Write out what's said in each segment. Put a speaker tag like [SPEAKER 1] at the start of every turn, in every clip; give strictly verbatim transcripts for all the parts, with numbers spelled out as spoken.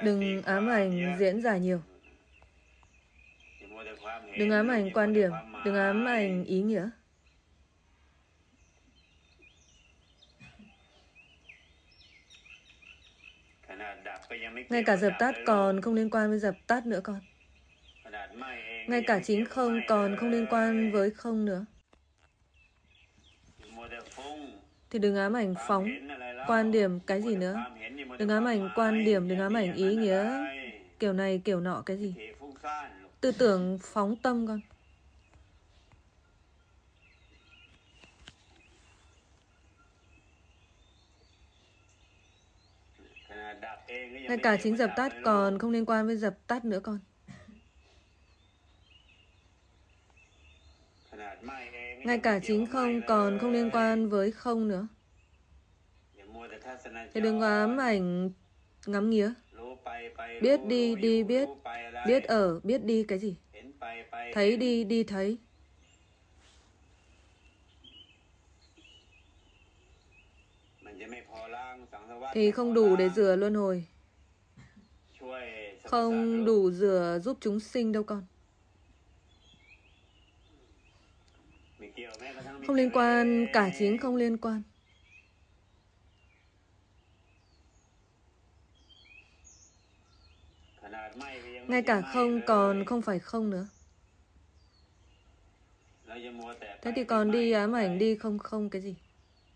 [SPEAKER 1] Đừng ám ảnh diễn giải nhiều. Đừng ám ảnh quan điểm, đừng ám ảnh ý nghĩa. Ngay cả dập tắt còn không liên quan với dập tắt nữa con. Ngay cả chính không còn không liên quan với không nữa. Thì đừng ám ảnh phóng, quan điểm cái gì nữa. Đừng ám ảnh quan điểm, đừng ám ảnh ý nghĩa, kiểu này kiểu nọ cái gì. Tư tưởng phóng tâm con. Ngay cả chính dập tắt còn không liên quan với dập tắt nữa con. Ngay cả chính không còn không liên quan với không nữa. Thì đừng có ám ảnh ngắm nghía. Biết đi, đi biết. Biết ở, biết đi cái gì. Thấy đi, đi thấy. Thì không đủ để rửa luân hồi. Không đủ rửa giúp chúng sinh đâu con. Không liên quan, cả chính không liên quan. Ngay cả không còn không phải không nữa. Thế thì còn đi ám ảnh đi không không cái gì.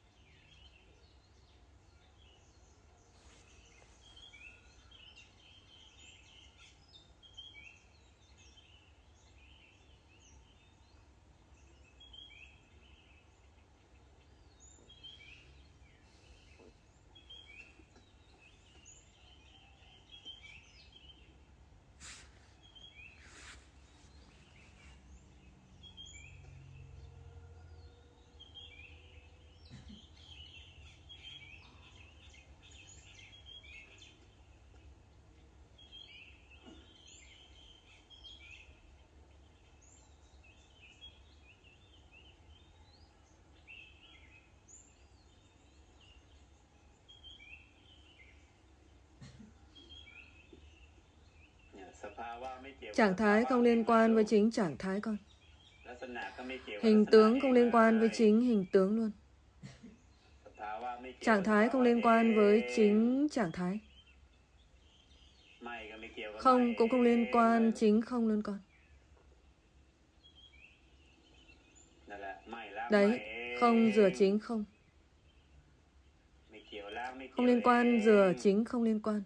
[SPEAKER 1] Trạng thái không liên quan với chính trạng thái con. Hình tướng không liên quan với chính hình tướng luôn. Trạng thái không liên quan với chính trạng thái. Không cũng không liên quan chính không luôn con. Đấy, không rửa chính không. Không liên quan rửa chính không liên quan.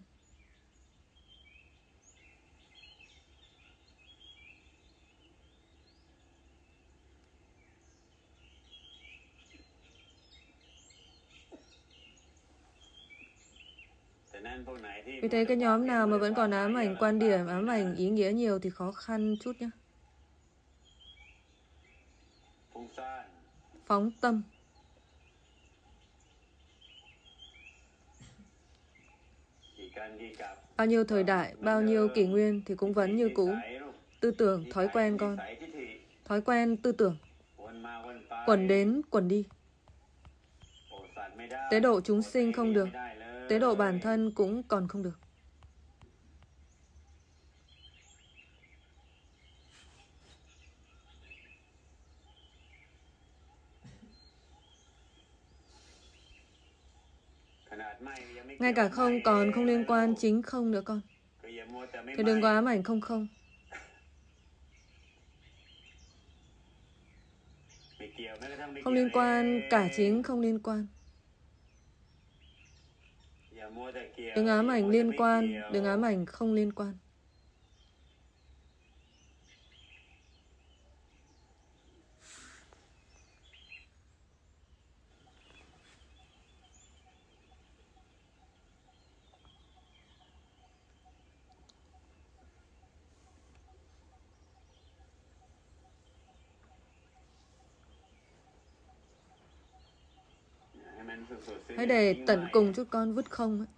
[SPEAKER 1] Vì thế cái nhóm nào mà vẫn còn ám ảnh quan điểm, ám ảnh ý nghĩa nhiều thì khó khăn chút nhé. Phóng tâm. Bao nhiêu thời đại, bao nhiêu kỷ nguyên thì cũng vẫn như cũ. Tư tưởng, thói quen con. Thói quen, tư tưởng. Quẩn đến, quẩn đi. Tế độ chúng sinh không được. Tế độ bản thân cũng còn không được. Ngay cả không còn không liên quan chính không nữa con. Thì đừng có ám ảnh không không. Không liên quan, cả chính không liên quan. Đừng ám ảnh liên quan, đừng ám ảnh không liên quan. Hãy để tận cùng chút con vứt không ấy.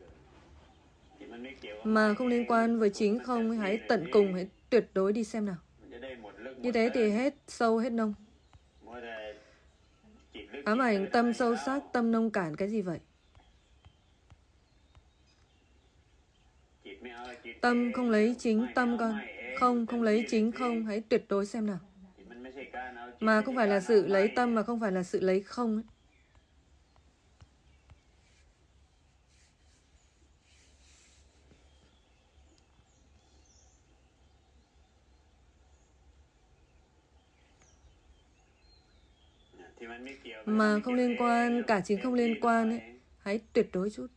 [SPEAKER 1] Mà không liên quan với chính không ấy, hãy tận cùng, hãy tuyệt đối đi xem nào. Như thế thì hết sâu hết nông. Ám ảnh tâm sâu sắc, tâm nông cản cái gì vậy? Tâm không lấy chính tâm con. Không, không lấy chính không. Hãy tuyệt đối xem nào. Mà không phải là sự lấy tâm, mà không phải là sự lấy không ấy. Mà không liên quan, cả chính không liên quan ấy. Hãy tuyệt đối chút.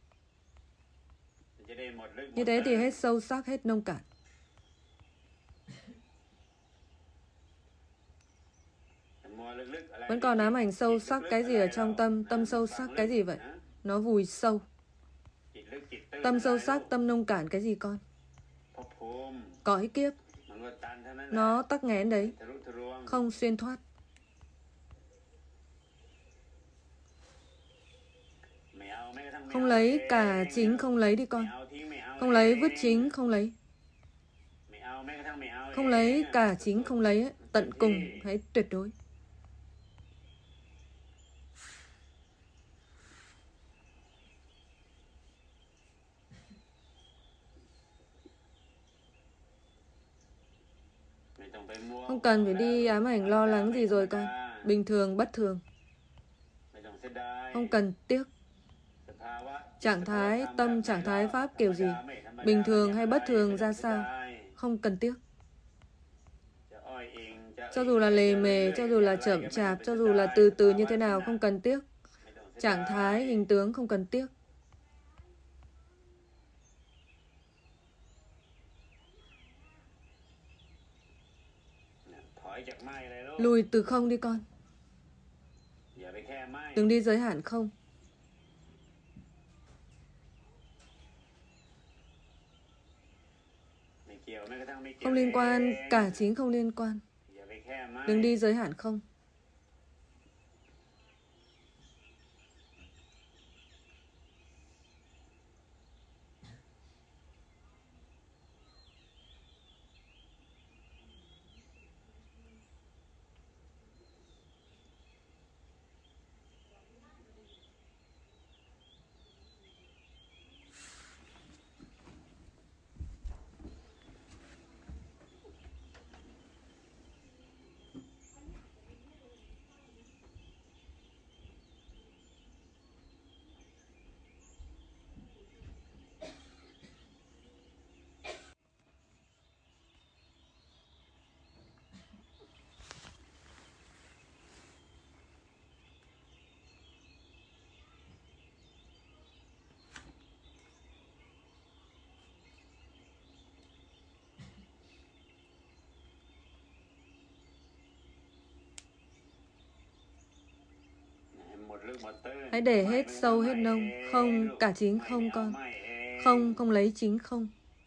[SPEAKER 1] Như thế thì hết sâu sắc, hết nông cạn. Vẫn còn ám ảnh sâu sắc cái gì ở trong tâm? Tâm sâu sắc cái gì vậy? Nó vùi sâu. Tâm sâu sắc, tâm nông cạn cái gì con? Cõi kiếp. Nó tắc nghẽn đấy. Không xuyên thoát. Không lấy, cả chính không lấy đi con. Không lấy, vứt chính không lấy. Không lấy, cả chính không lấy ấy. Tận cùng, hãy tuyệt đối. Không cần phải đi ám ảnh lo lắng gì rồi con. Bình thường, bất thường. Không cần tiếc. Trạng thái tâm, trạng thái pháp kiểu gì? Bình thường hay bất thường ra sao? Không cần tiếc. Cho dù là lề mề, cho dù là chậm chạp, cho dù là từ từ như thế nào, không cần tiếc. Trạng thái, hình tướng không cần tiếc. Lùi từ không đi con. Đừng đi giới hạn không. Không liên quan, cả chính không liên quan. Đừng đi giới hạn không. Hãy để hết sâu hết nông. Không, cả chính không con. Không, không lấy chính không.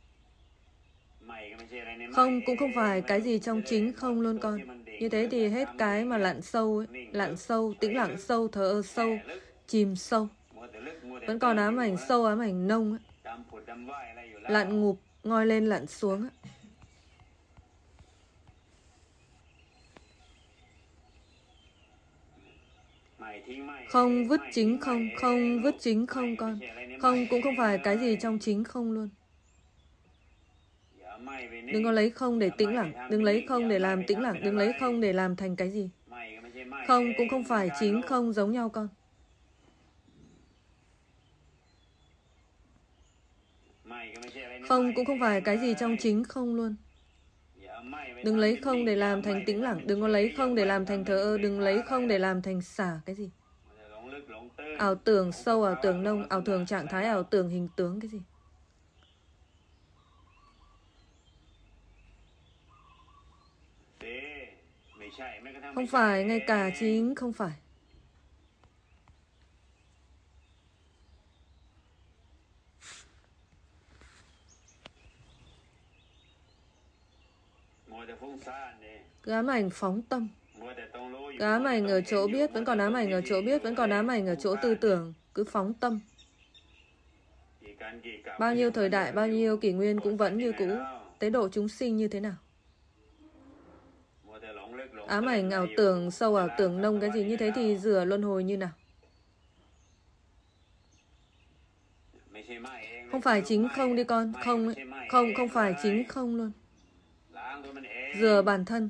[SPEAKER 1] Không cũng không phải cái gì trong chính không luôn con. Như thế thì hết cái mà lặn sâu ấy. Lặn sâu, tĩnh lặng sâu, thờ ơ sâu, chìm sâu. Vẫn còn ám ảnh sâu, ám ảnh nông ấy. Lặn ngụp, ngoi lên lặn xuống ấy. Không vứt chính không. Không vứt chính không con. Không cũng không phải cái gì trong chính không luôn. Đừng có lấy không để tĩnh lặng. Đừng lấy không để làm tĩnh lặng. Đừng lấy không để làm thành cái gì. Không cũng không phải chính không giống nhau con. Không cũng không phải cái gì trong chính không luôn. Đừng lấy không để làm thành tĩnh lặng. Đừng có lấy không để làm thành thờ ơ. Đừng lấy không để làm thành xả cái gì. Ảo tưởng sâu, ảo tưởng nông, ảo tưởng trạng thái, ảo tưởng hình tướng cái gì. Không phải, ngay cả chính không phải. Cứ ám ảnh phóng tâm. Cứ ám ảnh ở chỗ biết, vẫn còn ám ảnh ở chỗ biết, vẫn còn ám ảnh ở chỗ tư tưởng. Cứ phóng tâm. Bao nhiêu thời đại, bao nhiêu kỷ nguyên cũng vẫn như cũ. Tế độ chúng sinh như thế nào? Ám ảnh ảo tưởng sâu, ảo tưởng nông cái gì như thế thì rửa luân hồi như nào? Không phải chính không đi con. Không ấy. Không, không phải chính không luôn. Rửa bản thân.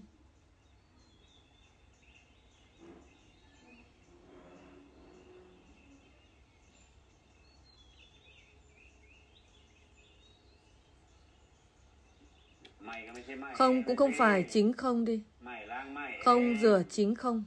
[SPEAKER 1] Không cũng không phải chính không đi. Không rửa chính không.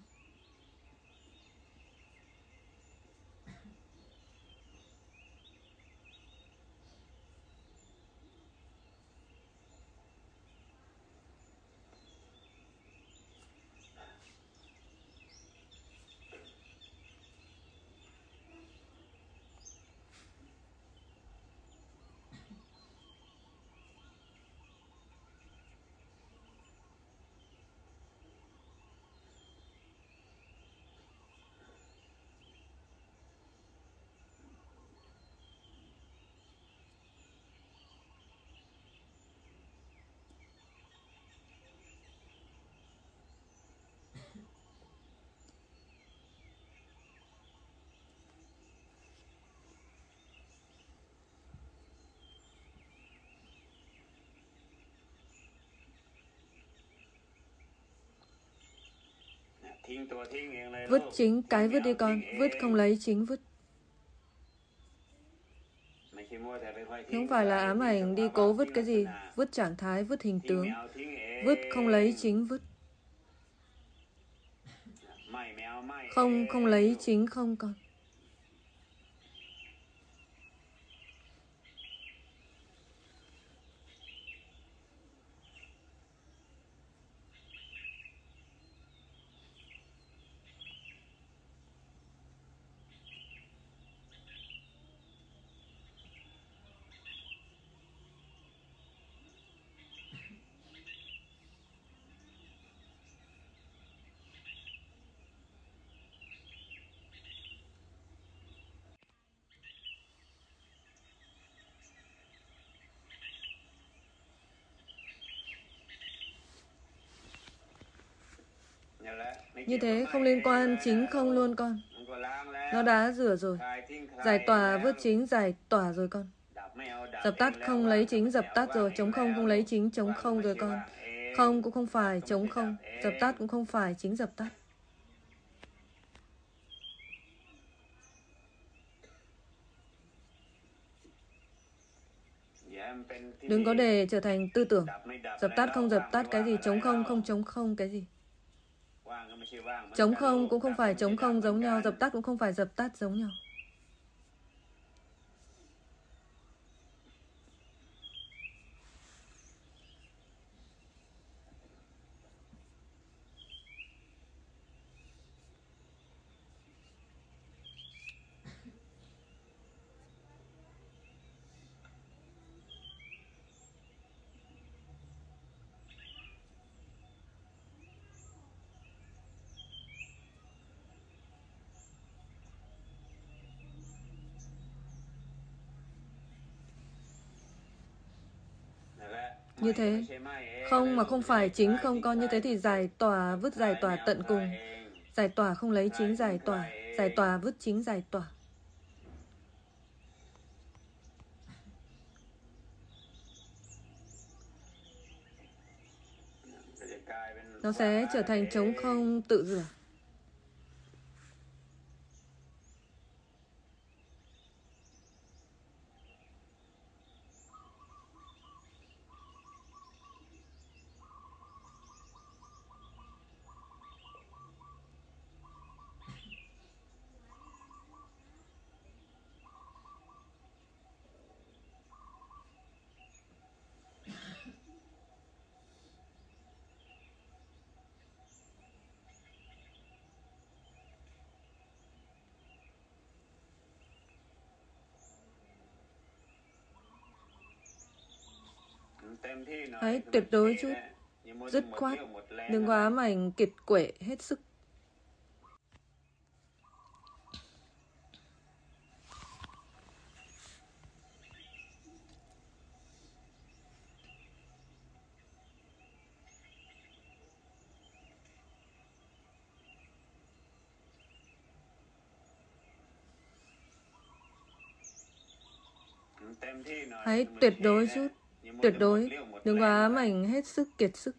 [SPEAKER 1] Vứt chính cái vứt đi con. Vứt không lấy chính vứt. Không phải là ám ảnh đi cố vứt cái gì. Vứt trạng thái, vứt hình tướng. Vứt không lấy chính vứt. Không, không lấy chính không con. Như thế không liên quan chính không luôn con. Nó đã rửa rồi. Giải tỏa vứt chính giải tỏa rồi con. Dập tắt không lấy chính dập tắt rồi. Chống không không lấy chính chống không rồi con. Không cũng không phải chống không. Dập tắt cũng không phải chính dập tắt. Đừng có để trở thành tư tưởng. Dập tắt không dập tắt cái gì. Chống không không chống không cái gì. Chống không cũng không phải chống không giống nhau. Dập tắt cũng không phải dập tắt giống nhau. Như thế, không mà không phải chính không con. Như thế thì giải tỏa vứt giải tỏa tận cùng. Giải tỏa không lấy chính giải tỏa. Giải tỏa vứt chính giải tỏa. Nó sẽ trở thành trống không tự rửa. Hãy tuyệt đối chút, dứt khoát, đừng có ám ảnh kiệt quệ hết sức. Hãy tuyệt đối chút, tuyệt đối, đừng có ám ảnh hết sức kiệt sức.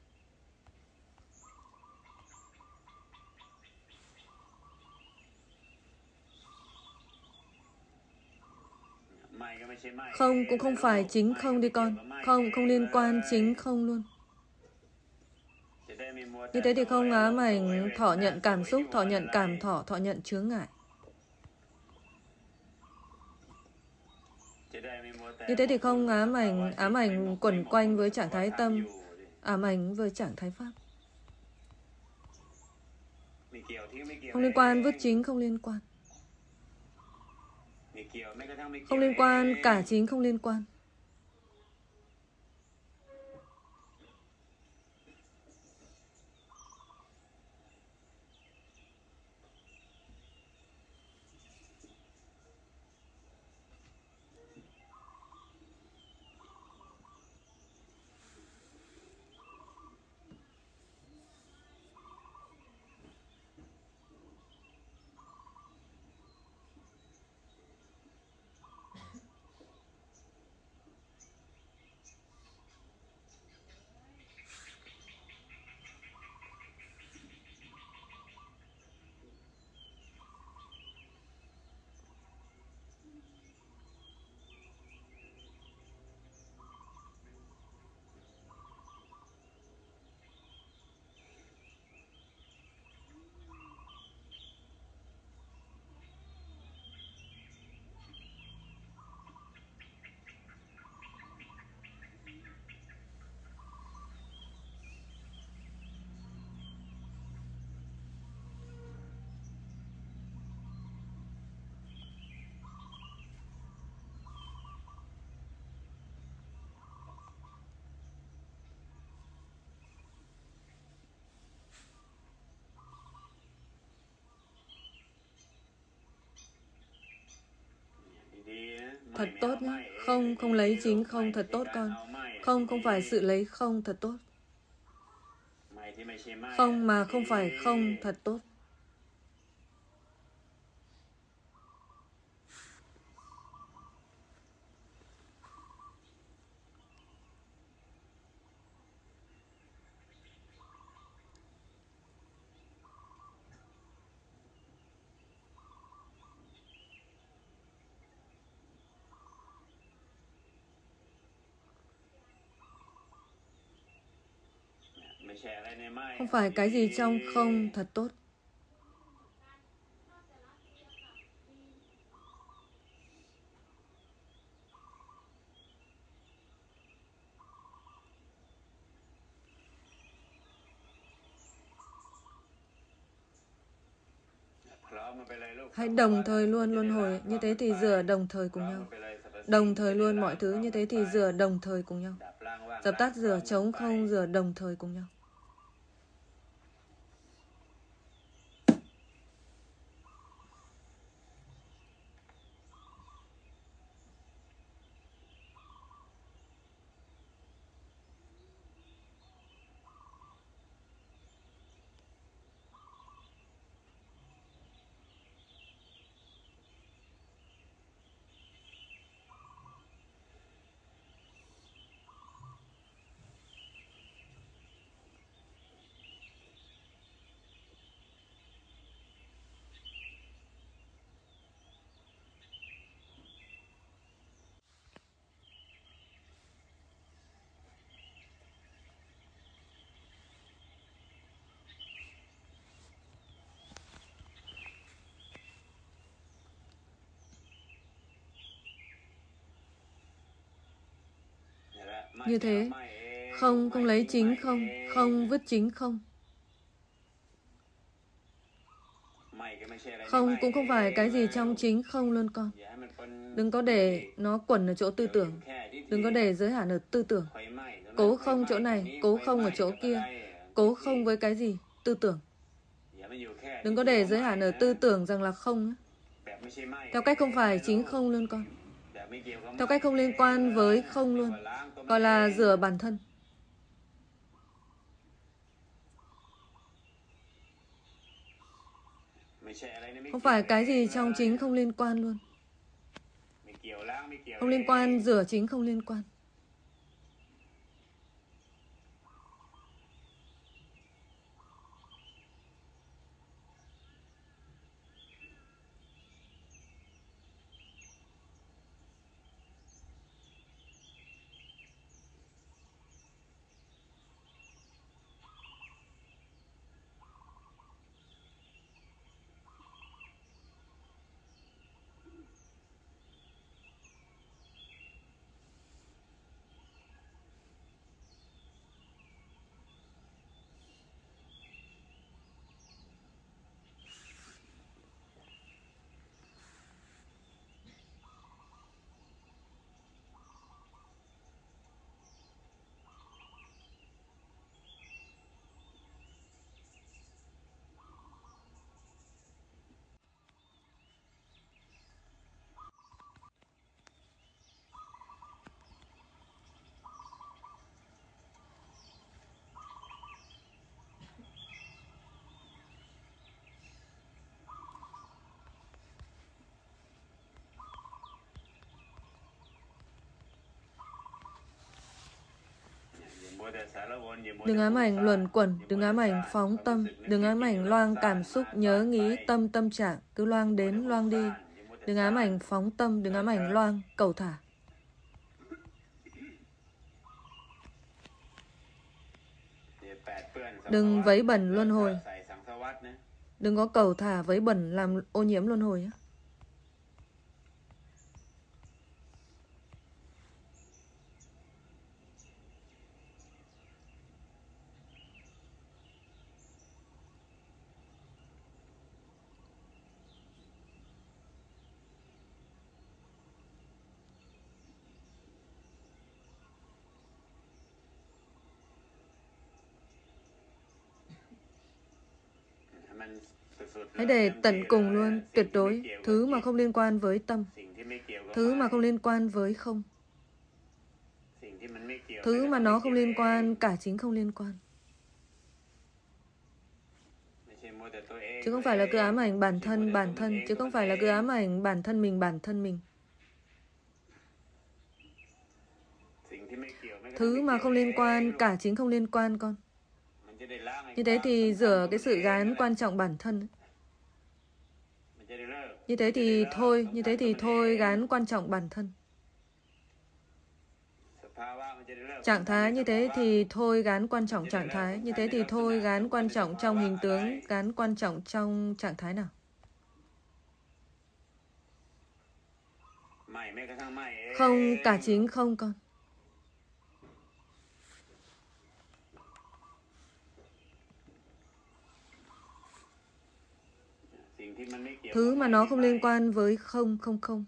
[SPEAKER 1] Không cũng không phải chính không đi con. Không không liên quan chính không luôn. Như thế thì không ám ảnh thọ nhận cảm xúc, thọ nhận cảm thọ, thọ nhận chướng ngại. Như thế thì không ám ảnh, ám ảnh quẩn quanh với trạng thái tâm, ám ảnh với trạng thái pháp. Không liên quan, vứt chính không liên quan. Không liên quan, cả chính không liên quan. Thật tốt nhé. Không, không lấy chính không, thật tốt con. Không, không phải sự lấy không, thật tốt. Không mà không phải không, thật tốt. Không phải cái gì trong không, thật tốt. Hãy đồng thời luôn luân hồi, như thế thì rửa đồng thời cùng nhau. Đồng thời luôn mọi thứ, như thế thì rửa đồng thời cùng nhau. Dập tắt rửa trống không, rửa đồng thời cùng nhau. Như thế, không, không lấy chính không, không vứt chính không. Không cũng không phải cái gì trong chính không luôn con. Đừng có để nó quẩn ở chỗ tư tưởng. Đừng có để giới hạn ở tư tưởng. Cố không chỗ này, cố không ở chỗ kia. Cố không với cái gì? Tư tưởng. Đừng có để giới hạn ở tư tưởng rằng là không. Theo cách không phải chính không luôn con. Theo cách không liên quan với không luôn. Gọi là rửa bản thân. Không phải cái gì trong chính không liên quan luôn. Không liên quan, rửa chính không liên quan. Đừng ám ảnh luẩn quẩn, đừng ám ảnh phóng tâm, đừng ám ảnh loang cảm xúc, nhớ nghĩ, tâm tâm trạng, cứ loang đến loang đi. Đừng ám ảnh phóng tâm, đừng ám ảnh loang, cầu thả. Đừng vấy bẩn luân hồi. Đừng có cầu thả vấy bẩn làm ô nhiễm luân hồi nhé. Hãy để tận cùng luôn, tuyệt đối, thứ mà không liên quan với tâm, thứ mà không liên quan với không, thứ mà nó không liên quan, cả chính không liên quan. Chứ không phải là cứ ám ảnh bản thân, bản thân, chứ không phải là cứ ám ảnh bản thân mình, bản thân mình. Thứ mà không liên quan, cả chính không liên quan con. Như thế thì rửa cái sự gán quan trọng bản thân. Như thế thì thôi, như thế thì thôi gán quan trọng bản thân. Trạng thái như thế thì thôi gán quan trọng trạng thái. Như thế thì thôi gán quan trọng trong hình tướng, gán quan trọng trong trạng thái nào. Không, cả chính không con. Thứ mà nó không liên quan với không, không không.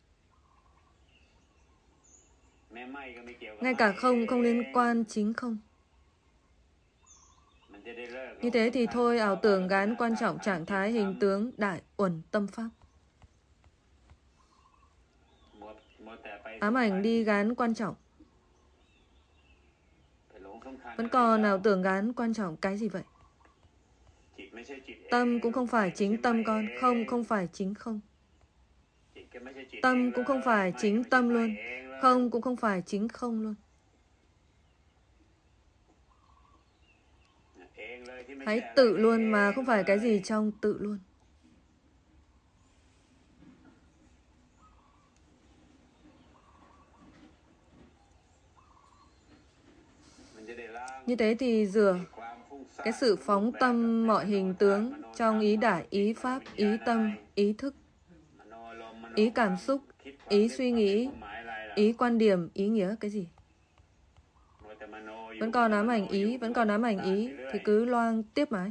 [SPEAKER 1] Ngay cả không không liên quan chính không. Như thế thì thôi ảo tưởng gán quan trọng trạng thái hình tướng đại uẩn tâm pháp. Ám ảnh đi gán quan trọng. Vẫn còn ảo tưởng gán quan trọng cái gì vậy? Tâm cũng không phải chính tâm con, không không phải chính không. Tâm cũng không phải chính tâm luôn, không cũng không phải chính không luôn. Hãy tự luôn mà không phải cái gì trong tự luôn. Như thế thì rửa cái sự phóng tâm mọi hình tướng trong ý đại, ý pháp, ý tâm, ý thức, ý cảm xúc, ý suy nghĩ, ý quan điểm, ý nghĩa cái gì. Vẫn còn ám ảnh ý, vẫn còn ám ảnh ý thì cứ loang tiếp mãi.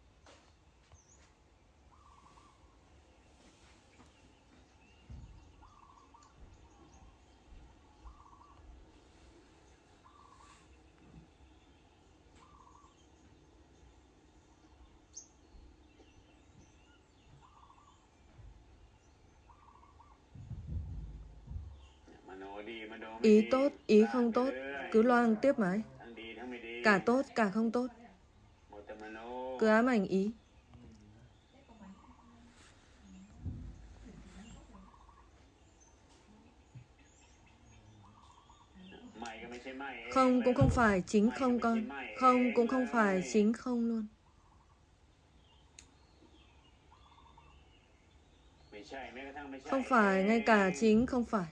[SPEAKER 1] Ý tốt, ý không tốt, cứ loang tiếp mãi. Cả tốt, cả không tốt. Cứ ám ảnh ý. Không cũng không phải chính không con. Không cũng không phải chính không luôn. Không phải ngay cả chính không phải.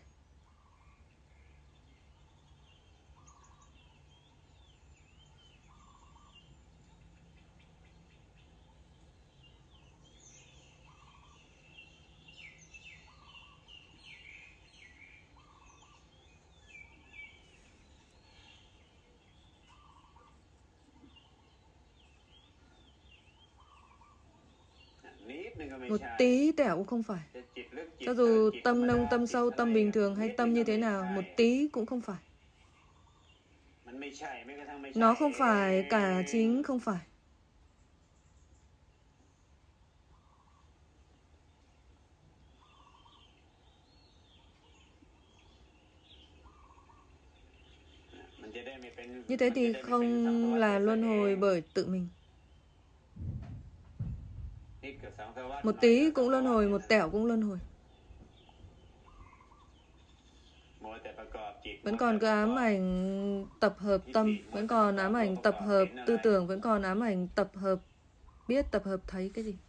[SPEAKER 1] Một tí tẹo cũng không phải. Cho dù tâm nông, tâm sâu, tâm bình thường hay tâm như thế nào, một tí cũng không phải. Nó không phải cả chính không phải. Như thế thì không là luân hồi bởi tự mình. Một tí cũng luân hồi, một tẹo cũng luân hồi. Vẫn còn cứ ám ảnh tập hợp tâm, vẫn còn ám ảnh tập hợp tư tưởng, vẫn còn ám ảnh tập hợp biết, tập hợp thấy cái gì.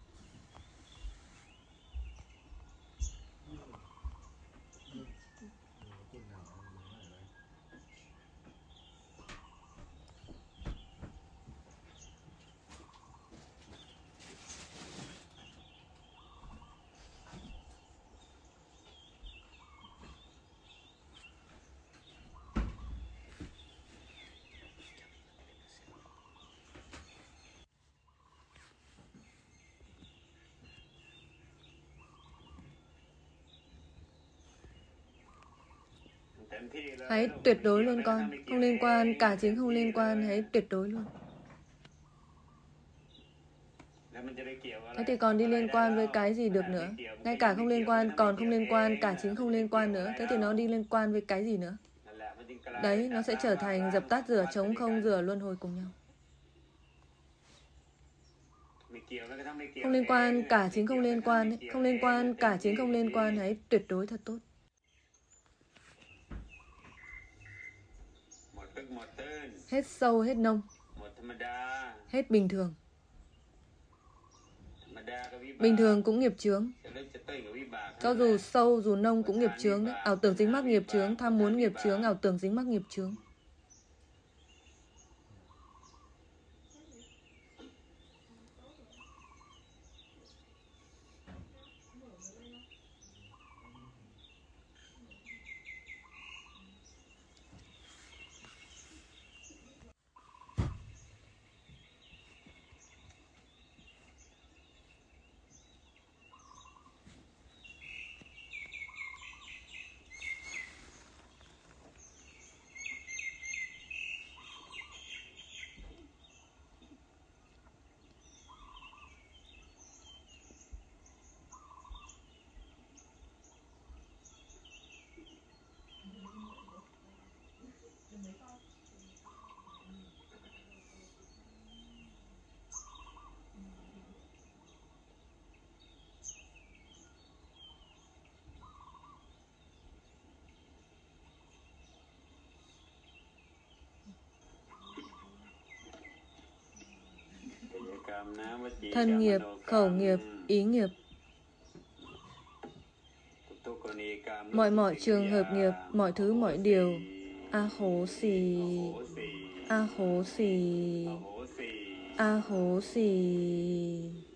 [SPEAKER 1] Hãy tuyệt đối luôn con. Không liên quan, cả chính không liên quan, hãy tuyệt đối luôn. Thế thì còn đi liên quan với cái gì được nữa? Ngay cả không liên quan, còn không liên quan, cả chính không liên quan nữa. Thế thì nó đi liên quan với cái gì nữa? Đấy, nó sẽ trở thành dập tắt rửa, trống không rửa, luân hồi cùng nhau. Không liên quan, cả chính không liên quan ấy. Không liên quan, cả chính không liên quan, hãy tuyệt đối thật tốt. Hết sâu, hết nông. Hết bình thường. Bình thường cũng nghiệp chướng. Cho dù sâu, dù nông cũng nghiệp chướng đấy. Ảo tưởng dính mắc nghiệp chướng, tham muốn nghiệp chướng, ảo tưởng dính mắc nghiệp chướng. Thân nghiệp, khẩu nghiệp, ý nghiệp. Mọi mọi trường hợp nghiệp, mọi thứ mọi điều. A hố xì, a hố xì, a hố xì.